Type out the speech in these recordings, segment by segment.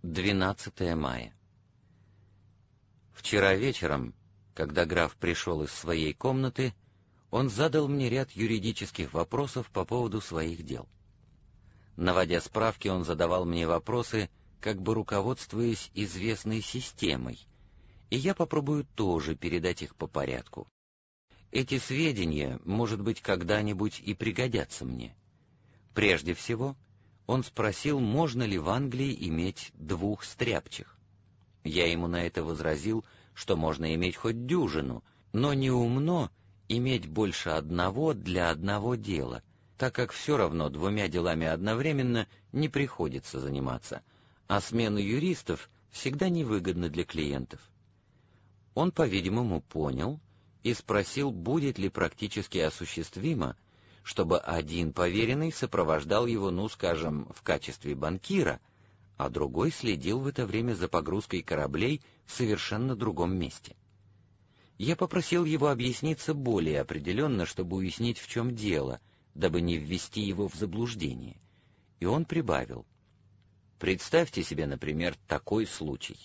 12 мая. Вчера вечером, когда граф пришел из своей комнаты, он задал мне ряд юридических вопросов по поводу своих дел. Наводя справки, он задавал мне вопросы, как бы руководствуясь известной системой, и я попробую тоже передать их по порядку. Эти сведения, может быть, когда-нибудь и пригодятся мне. Прежде всего, он спросил, можно ли в Англии иметь 2 стряпчих. Я ему на это возразил, что можно иметь хоть дюжину, но неумно иметь больше одного для одного дела, так как все равно 2 делами одновременно не приходится заниматься, а смена юристов всегда невыгодна для клиентов. Он, по-видимому, понял и спросил, будет ли практически осуществимо, чтобы один поверенный сопровождал его, скажем, в качестве банкира, а другой следил в это время за погрузкой кораблей в совершенно другом месте. Я попросил его объясниться более определенно, чтобы уяснить, в чем дело, дабы не ввести его в заблуждение. И он прибавил: «Представьте себе, например, такой случай.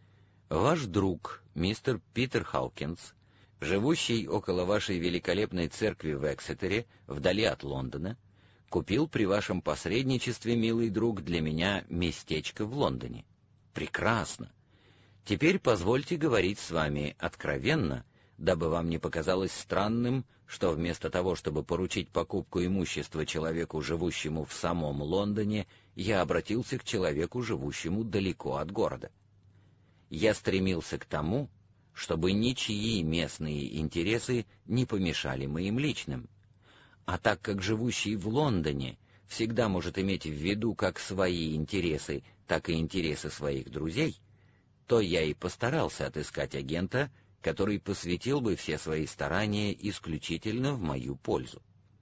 Ваш друг, мистер Питер Хаукинс, живущий около вашей великолепной церкви в Эксетере, вдали от Лондона, купил при вашем посредничестве, милый друг, для меня местечко в Лондоне. Прекрасно. Теперь позвольте говорить с вами откровенно, дабы вам не показалось странным, что вместо того, чтобы поручить покупку имущества человеку, живущему в самом Лондоне, я обратился к человеку, живущему далеко от города. Я стремился к тому, чтобы ничьи местные интересы не помешали моим личным. А так как живущий в Лондоне всегда может иметь в виду как свои интересы, так и интересы своих друзей, то я и постарался отыскать агента, который посвятил бы все свои старания исключительно в мою пользу.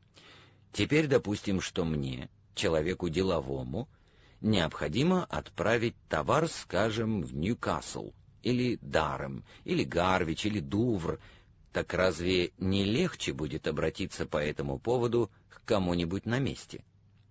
Теперь допустим, что мне, человеку деловому, необходимо отправить товар, скажем, в Ньюкасл, или Дарем, или Гарвич, или Дувр. Так разве не легче будет обратиться по этому поводу к кому-нибудь на месте?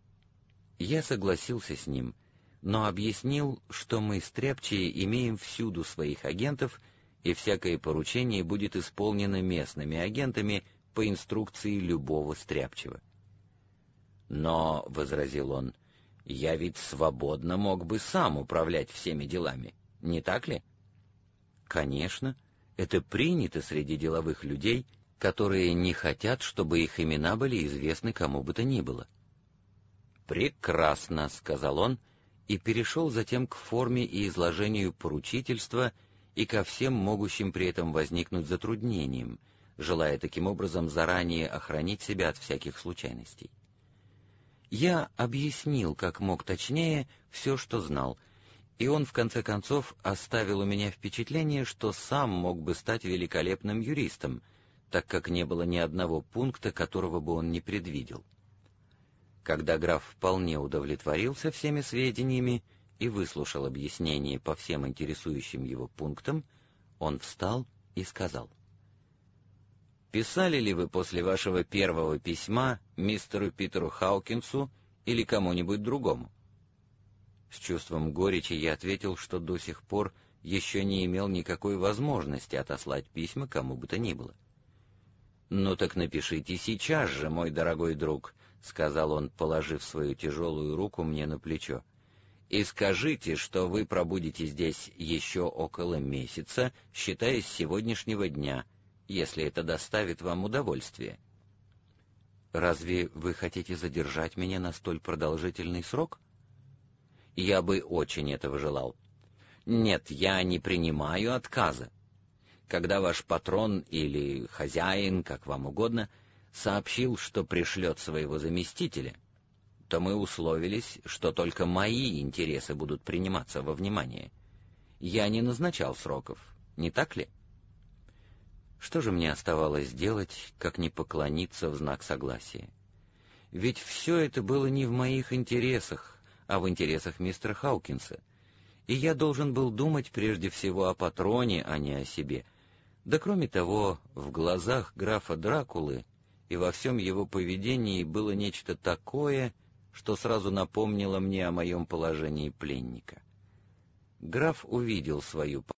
Я согласился с ним, но объяснил, что мы, стряпчие, имеем всюду своих агентов, и всякое поручение будет исполнено местными агентами по инструкции любого стряпчего. «Но, — возразил он, — я ведь свободно мог бы сам управлять всеми делами, не так ли?» «Конечно, это принято среди деловых людей, которые не хотят, чтобы их имена были известны кому бы то ни было». «Прекрасно», — сказал он, и перешел затем к форме и изложению поручительства и ко всем могущим при этом возникнуть затруднениям, желая таким образом заранее охранить себя от всяких случайностей. Я объяснил, как мог точнее, все, что знал, и он, в конце концов, оставил у меня впечатление, что сам мог бы стать великолепным юристом, так как не было ни одного пункта, которого бы он не предвидел. Когда граф вполне удовлетворился всеми сведениями и выслушал объяснение по всем интересующим его пунктам, он встал и сказал: «Писали ли вы после вашего первого письма мистеру Питеру Хаукинсу или кому-нибудь другому?» С чувством горечи я ответил, что до сих пор еще не имел никакой возможности отослать письма кому бы то ни было. «Ну так напишите сейчас же, мой дорогой друг», — сказал он, положив свою тяжелую руку мне на плечо, «и скажите, что вы пробудете здесь еще около месяца, считая с сегодняшнего дня, если это доставит вам удовольствие». «Разве вы хотите задержать меня на столь продолжительный срок?» «Я бы очень этого желал. Нет, я не принимаю отказа. Когда ваш патрон или хозяин, как вам угодно, сообщил, что пришлет своего заместителя, то мы условились, что только мои интересы будут приниматься во внимание. Я не назначал сроков, не так ли?» Что же мне оставалось делать, как не поклониться в знак согласия? Ведь все это было не в моих интересах, а в интересах мистера Хаукинса, и я должен был думать прежде всего о патроне, а не о себе. Да кроме того, в глазах графа Дракулы и во всем его поведении было нечто такое, что сразу напомнило мне о моем положении пленника. Граф увидел свою